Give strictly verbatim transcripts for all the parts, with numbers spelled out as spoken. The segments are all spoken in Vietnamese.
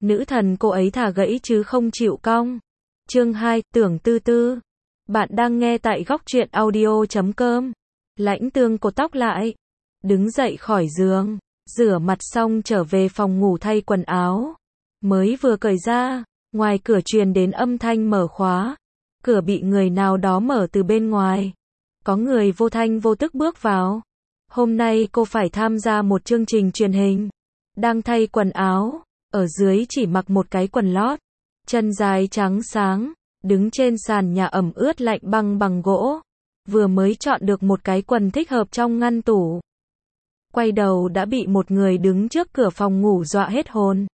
Nữ thần cô ấy thà gãy chứ không chịu cong. Chương hai, Tưởng Tư Tư. Bạn đang nghe tại góc truyện audio chấm com. Lãnh Tương cột tóc lại, đứng dậy khỏi giường, rửa mặt xong trở về phòng ngủ thay quần áo. Mới vừa cởi ra, ngoài cửa truyền đến âm thanh mở khóa. Cửa bị người nào đó mở từ bên ngoài. Có người vô thanh vô tức bước vào. Hôm nay cô phải tham gia một chương trình truyền hình. Đang thay quần áo, ở dưới chỉ mặc một cái quần lót, chân dài trắng sáng, đứng trên sàn nhà ẩm ướt lạnh băng bằng gỗ. Vừa mới chọn được một cái quần thích hợp trong ngăn tủ. Quay đầu đã bị một người đứng trước cửa phòng ngủ dọa hết hồn.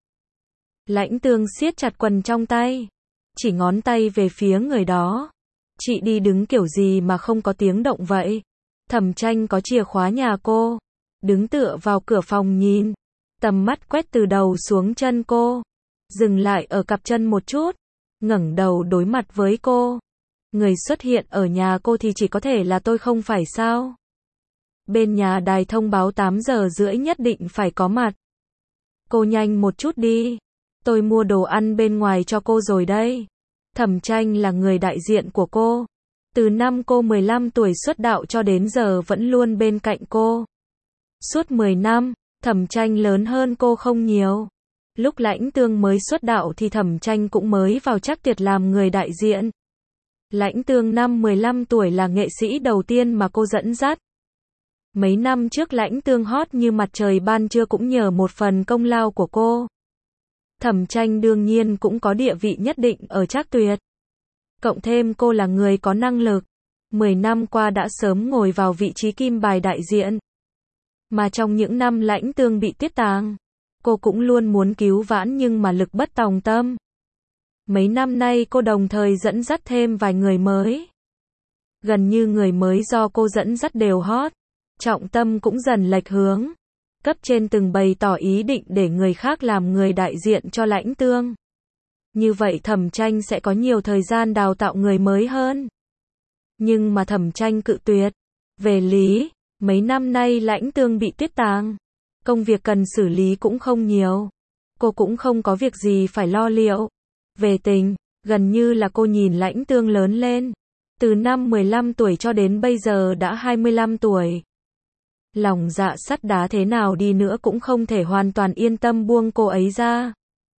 Lãnh Tương siết chặt quần trong tay, chỉ ngón tay về phía người đó. Chị đi đứng kiểu gì mà không có tiếng động vậy? Thẩm Tranh có chìa khóa nhà cô, đứng tựa vào cửa phòng nhìn, tầm mắt quét từ đầu xuống chân cô, dừng lại ở cặp chân một chút, ngẩng đầu đối mặt với cô. Người xuất hiện ở nhà cô thì chỉ có thể là tôi không phải sao? Bên nhà đài thông báo tám giờ rưỡi nhất định phải có mặt. Cô nhanh một chút đi, tôi mua đồ ăn bên ngoài cho cô rồi đây. Thẩm Tranh là người đại diện của cô. Từ năm cô mười lăm tuổi xuất đạo cho đến giờ vẫn luôn bên cạnh cô. Suốt mười năm, Thẩm Tranh lớn hơn cô không nhiều. Lúc Lãnh Tương mới xuất đạo thì Thẩm Tranh cũng mới vào Trắc Tuyệt làm người đại diện. Lãnh Tương năm mười lăm tuổi là nghệ sĩ đầu tiên mà cô dẫn dắt. Mấy năm trước Lãnh Tương hot như mặt trời ban trưa cũng nhờ một phần công lao của cô. Thẩm Tranh đương nhiên cũng có địa vị nhất định ở Trắc Tuyệt. Cộng thêm cô là người có năng lực, mười năm qua đã sớm ngồi vào vị trí kim bài đại diện. Mà trong những năm Lãnh Tương bị tiếp tàng, cô cũng luôn muốn cứu vãn nhưng mà lực bất tòng tâm. Mấy năm nay cô đồng thời dẫn dắt thêm vài người mới. Gần như người mới do cô dẫn dắt đều hot, trọng tâm cũng dần lệch hướng. Cấp trên từng bày tỏ ý định để người khác làm người đại diện cho Lãnh Tương. Như vậy Thẩm Tranh sẽ có nhiều thời gian đào tạo người mới hơn. Nhưng mà Thẩm Tranh cự tuyệt. Về lý, mấy năm nay Lãnh Tương bị tuyết tàng, công việc cần xử lý cũng không nhiều. Cô cũng không có việc gì phải lo liệu. Về tình, gần như là cô nhìn Lãnh Tương lớn lên. Từ năm mười lăm tuổi cho đến bây giờ đã hai mươi lăm tuổi. Lòng dạ sắt đá thế nào đi nữa cũng không thể hoàn toàn yên tâm buông cô ấy ra.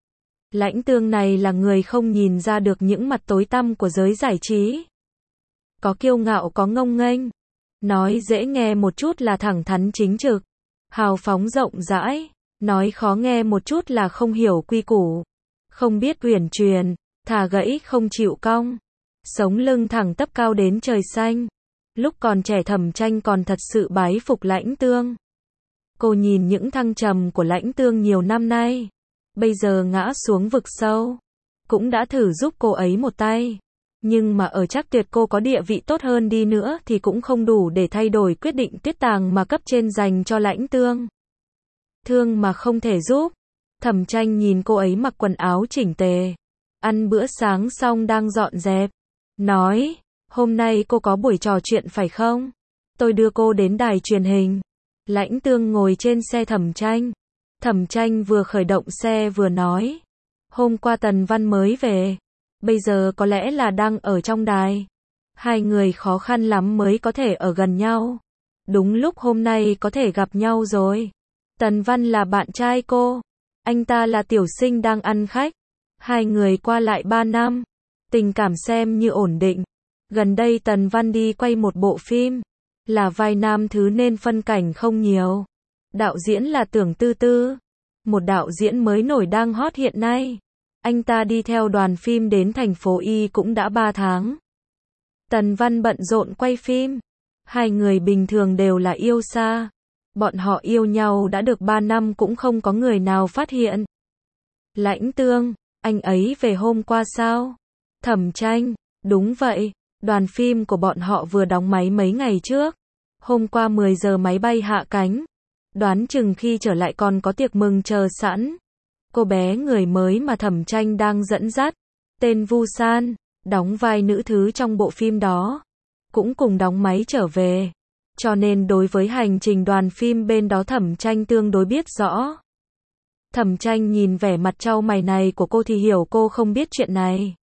Lãnh Tương này là người không nhìn ra được những mặt tối tăm của giới giải trí. Có kiêu ngạo có ngông nghênh. Nói dễ nghe một chút là thẳng thắn chính trực, hào phóng rộng rãi. Nói khó nghe một chút là không hiểu quy củ, không biết uyển chuyển, thà gãy không chịu cong. Sống lưng thẳng tắp cao đến trời xanh. Lúc còn trẻ Thẩm Tranh còn thật sự bái phục Lãnh Tương. Cô nhìn những thăng trầm của Lãnh Tương nhiều năm nay, bây giờ ngã xuống vực sâu, cũng đã thử giúp cô ấy một tay. Nhưng mà ở Trắc Tuyệt cô có địa vị tốt hơn đi nữa thì cũng không đủ để thay đổi quyết định tuyết tàng mà cấp trên dành cho Lãnh Tương. Thương mà không thể giúp. Thẩm Tranh nhìn cô ấy mặc quần áo chỉnh tề, ăn bữa sáng xong đang dọn dẹp, nói, hôm nay cô có buổi trò chuyện phải không? Tôi đưa cô đến đài truyền hình. Lãnh Tương ngồi trên xe Thẩm Tranh. Thẩm Tranh vừa khởi động xe vừa nói, hôm qua Tần Văn mới về, bây giờ có lẽ là đang ở trong đài. Hai người khó khăn lắm mới có thể ở gần nhau. Đúng lúc hôm nay có thể gặp nhau rồi. Tần Văn là bạn trai cô, anh ta là tiểu sinh đang ăn khách. Hai người qua lại ba năm, tình cảm xem như ổn định. Gần đây Tần Văn đi quay một bộ phim, là vai nam thứ nên phân cảnh không nhiều. Đạo diễn là Tưởng Tư Tư, một đạo diễn mới nổi đang hot hiện nay. Anh ta đi theo đoàn phim đến thành phố Y cũng đã ba tháng. Tần Văn bận rộn quay phim. Hai người bình thường đều là yêu xa. Bọn họ yêu nhau đã được ba năm cũng không có người nào phát hiện. Lãnh Tương, anh ấy về hôm qua sao? Thẩm Tranh, đúng vậy, đoàn phim của bọn họ vừa đóng máy mấy ngày trước. Hôm qua mười giờ máy bay hạ cánh. Đoán chừng khi trở lại còn có tiệc mừng chờ sẵn. Cô bé người mới mà Thẩm Tranh đang dẫn dắt, tên Vu San, đóng vai nữ thứ trong bộ phim đó, cũng cùng đóng máy trở về. Cho nên đối với hành trình đoàn phim bên đó Thẩm Tranh tương đối biết rõ. Thẩm Tranh nhìn vẻ mặt trao mày này của cô thì hiểu cô không biết chuyện này.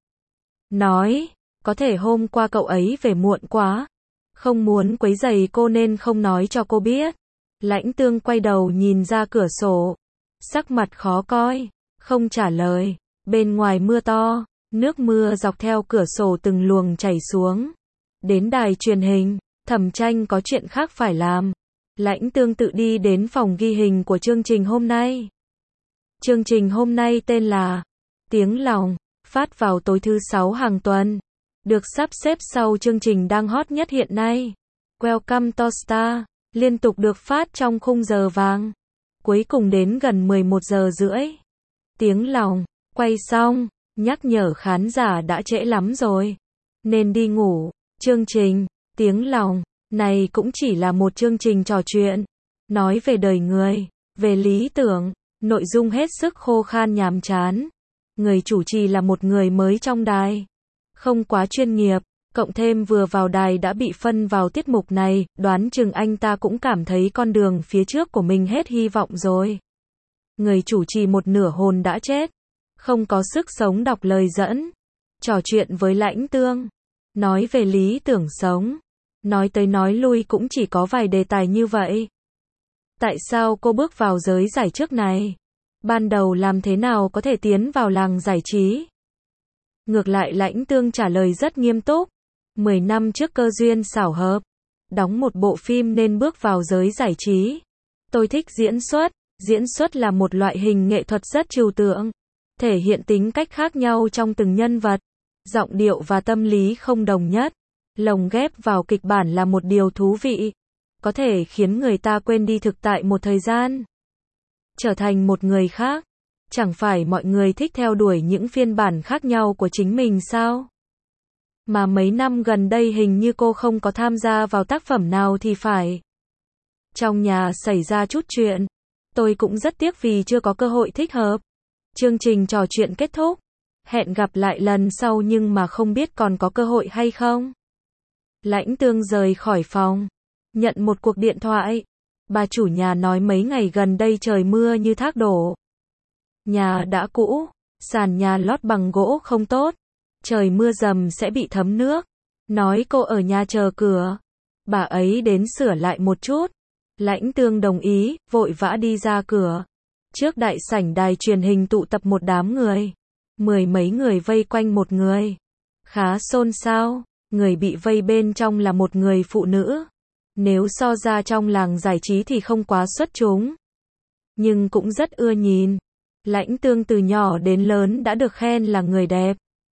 Nói, có thể hôm qua cậu ấy về muộn quá. Không muốn quấy rầy cô nên không nói cho cô biết. Lãnh Tương quay đầu nhìn ra cửa sổ. Sắc mặt khó coi, không trả lời. Bên ngoài mưa to, nước mưa dọc theo cửa sổ từng luồng chảy xuống. Đến đài truyền hình, Thẩm Tranh có chuyện khác phải làm. Lãnh Tương tự đi đến phòng ghi hình của chương trình hôm nay. Chương trình hôm nay tên là Tiếng Lòng, phát vào tối thứ sáu hàng tuần. Được sắp xếp sau chương trình đang hot nhất hiện nay. Welcome to Star, liên tục được phát trong khung giờ vàng. Cuối cùng đến gần mười một giờ rưỡi. Tiếng Lòng, quay xong, nhắc nhở khán giả đã trễ lắm rồi. Nên đi ngủ. Chương trình Tiếng Lòng này cũng chỉ là một chương trình trò chuyện. Nói về đời người, về lý tưởng, nội dung hết sức khô khan nhàm chán. Người chủ trì là một người mới trong đài. Không quá chuyên nghiệp, cộng thêm vừa vào đài đã bị phân vào tiết mục này, đoán chừng anh ta cũng cảm thấy con đường phía trước của mình hết hy vọng rồi. Người chủ trì một nửa hồn đã chết, không có sức sống đọc lời dẫn. Trò chuyện với Lãnh Tương, nói về lý tưởng sống. Nói tới nói lui cũng chỉ có vài đề tài như vậy. Tại sao cô bước vào giới giải trước này? Ban đầu làm thế nào có thể tiến vào làng giải trí? Ngược lại Lãnh Tương trả lời rất nghiêm túc. Mười năm trước cơ duyên xảo hợp, đóng một bộ phim nên bước vào giới giải trí. Tôi thích diễn xuất. Diễn xuất là một loại hình nghệ thuật rất trừu tượng, thể hiện tính cách khác nhau trong từng nhân vật. Giọng điệu và tâm lý không đồng nhất. Lồng ghép vào kịch bản là một điều thú vị. Có thể khiến người ta quên đi thực tại một thời gian. Trở thành một người khác. Chẳng phải mọi người thích theo đuổi những phiên bản khác nhau của chính mình sao? Mà mấy năm gần đây hình như cô không có tham gia vào tác phẩm nào thì phải. Trong nhà xảy ra chút chuyện. Tôi cũng rất tiếc vì chưa có cơ hội thích hợp. Chương trình trò chuyện kết thúc. Hẹn gặp lại lần sau nhưng mà không biết còn có cơ hội hay không. Lãnh Tương rời khỏi phòng. Nhận một cuộc điện thoại. Bà chủ nhà nói mấy ngày gần đây trời mưa như thác đổ. Nhà đã cũ, sàn nhà lót bằng gỗ không tốt. Trời mưa dầm sẽ bị thấm nước. Nói cô ở nhà chờ cửa. Bà ấy đến sửa lại một chút. Lãnh Tương đồng ý, vội vã đi ra cửa. Trước đại sảnh đài truyền hình tụ tập một đám người. Mười mấy người vây quanh một người. Khá xôn xao. Người bị vây bên trong là một người phụ nữ. Nếu so ra trong làng giải trí thì không quá xuất chúng. Nhưng cũng rất ưa nhìn. Lãnh Tương từ nhỏ đến lớn đã được khen là người đẹp.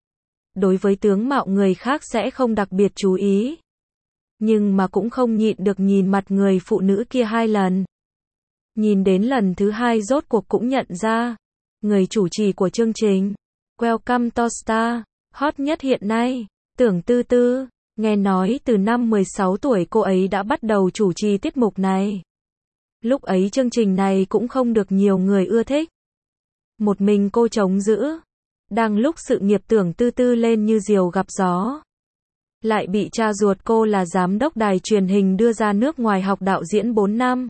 Đối với tướng mạo người khác sẽ không đặc biệt chú ý. Nhưng mà cũng không nhịn được nhìn mặt người phụ nữ kia hai lần. Nhìn đến lần thứ hai rốt cuộc cũng nhận ra. Người chủ trì của chương trình Welcome to Star, hot nhất hiện nay, Tưởng Tư Tư. Nghe nói từ năm mười sáu tuổi cô ấy đã bắt đầu chủ trì tiết mục này. Lúc ấy chương trình này cũng không được nhiều người ưa thích. Một mình cô chống giữ. Đang lúc sự nghiệp Tưởng Tư Tư lên như diều gặp gió. Lại bị cha ruột cô là giám đốc đài truyền hình đưa ra nước ngoài học đạo diễn bốn năm.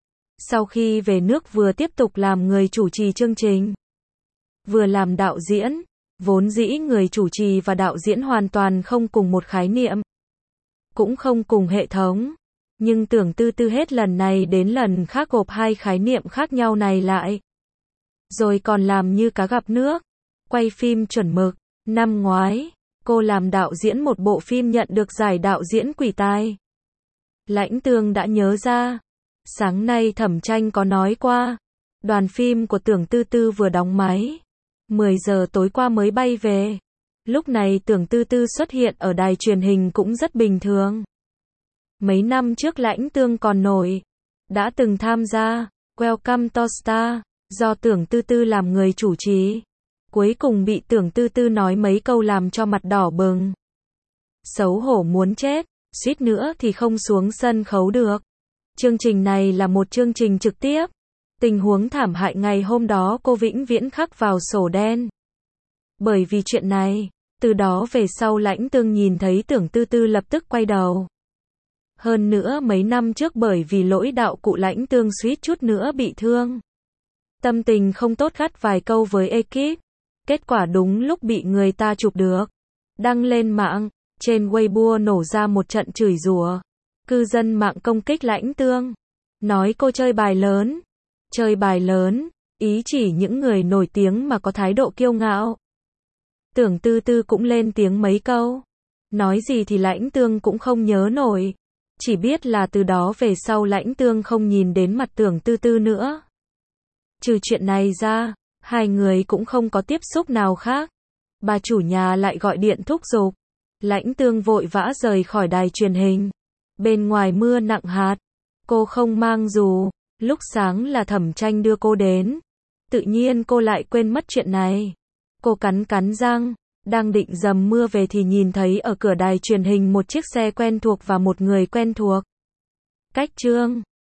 Sau khi về nước vừa tiếp tục làm người chủ trì chương trình, vừa làm đạo diễn. Vốn dĩ người chủ trì và đạo diễn hoàn toàn không cùng một khái niệm. Cũng không cùng hệ thống. Nhưng Tưởng Tư Tư hết lần này đến lần khác gộp hai khái niệm khác nhau này lại. Rồi còn làm như cá gặp nước. Quay phim chuẩn mực. Năm ngoái, cô làm đạo diễn một bộ phim nhận được giải đạo diễn Quỷ Tài. Lãnh Tương đã nhớ ra. Sáng nay Thẩm Tranh có nói qua. Đoàn phim của Tưởng Tư Tư vừa đóng máy. mười giờ tối qua mới bay về. Lúc này Tưởng Tư Tư xuất hiện ở đài truyền hình cũng rất bình thường. Mấy năm trước Lãnh Tương còn nổi. Đã từng tham gia Welcome to Star. Do Tưởng Tư Tư làm người chủ trì. Cuối cùng bị Tưởng Tư Tư nói mấy câu làm cho mặt đỏ bừng. Xấu hổ muốn chết. Suýt nữa thì không xuống sân khấu được. Chương trình này là một chương trình trực tiếp. Tình huống thảm hại ngày hôm đó cô vĩnh viễn khắc vào sổ đen. Bởi vì chuyện này, từ đó về sau Lãnh Tương nhìn thấy Tưởng Tư Tư lập tức quay đầu. Hơn nữa mấy năm trước bởi vì lỗi đạo cụ Lãnh Tương suýt chút nữa bị thương. Tâm tình không tốt gắt vài câu với ekip. Kết quả đúng lúc bị người ta chụp được. Đăng lên mạng, trên Weibo nổ ra một trận chửi rủa. Cư dân mạng công kích Lãnh Tương. Nói cô chơi bài lớn. Chơi bài lớn, ý chỉ những người nổi tiếng mà có thái độ kiêu ngạo. Tưởng Tư Tư cũng lên tiếng mấy câu. Nói gì thì Lãnh Tương cũng không nhớ nổi. Chỉ biết là từ đó về sau Lãnh Tương không nhìn đến mặt Tưởng Tư Tư nữa. Trừ chuyện này ra, hai người cũng không có tiếp xúc nào khác. Bà chủ nhà lại gọi điện thúc giục. Lãnh Tương vội vã rời khỏi đài truyền hình. Bên ngoài mưa nặng hạt. Cô không mang dù. Lúc sáng là Thẩm Tranh đưa cô đến. Tự nhiên cô lại quên mất chuyện này. Cô cắn cắn răng. Đang định dầm mưa về thì nhìn thấy ở cửa đài truyền hình một chiếc xe quen thuộc và một người quen thuộc. Cách Trương.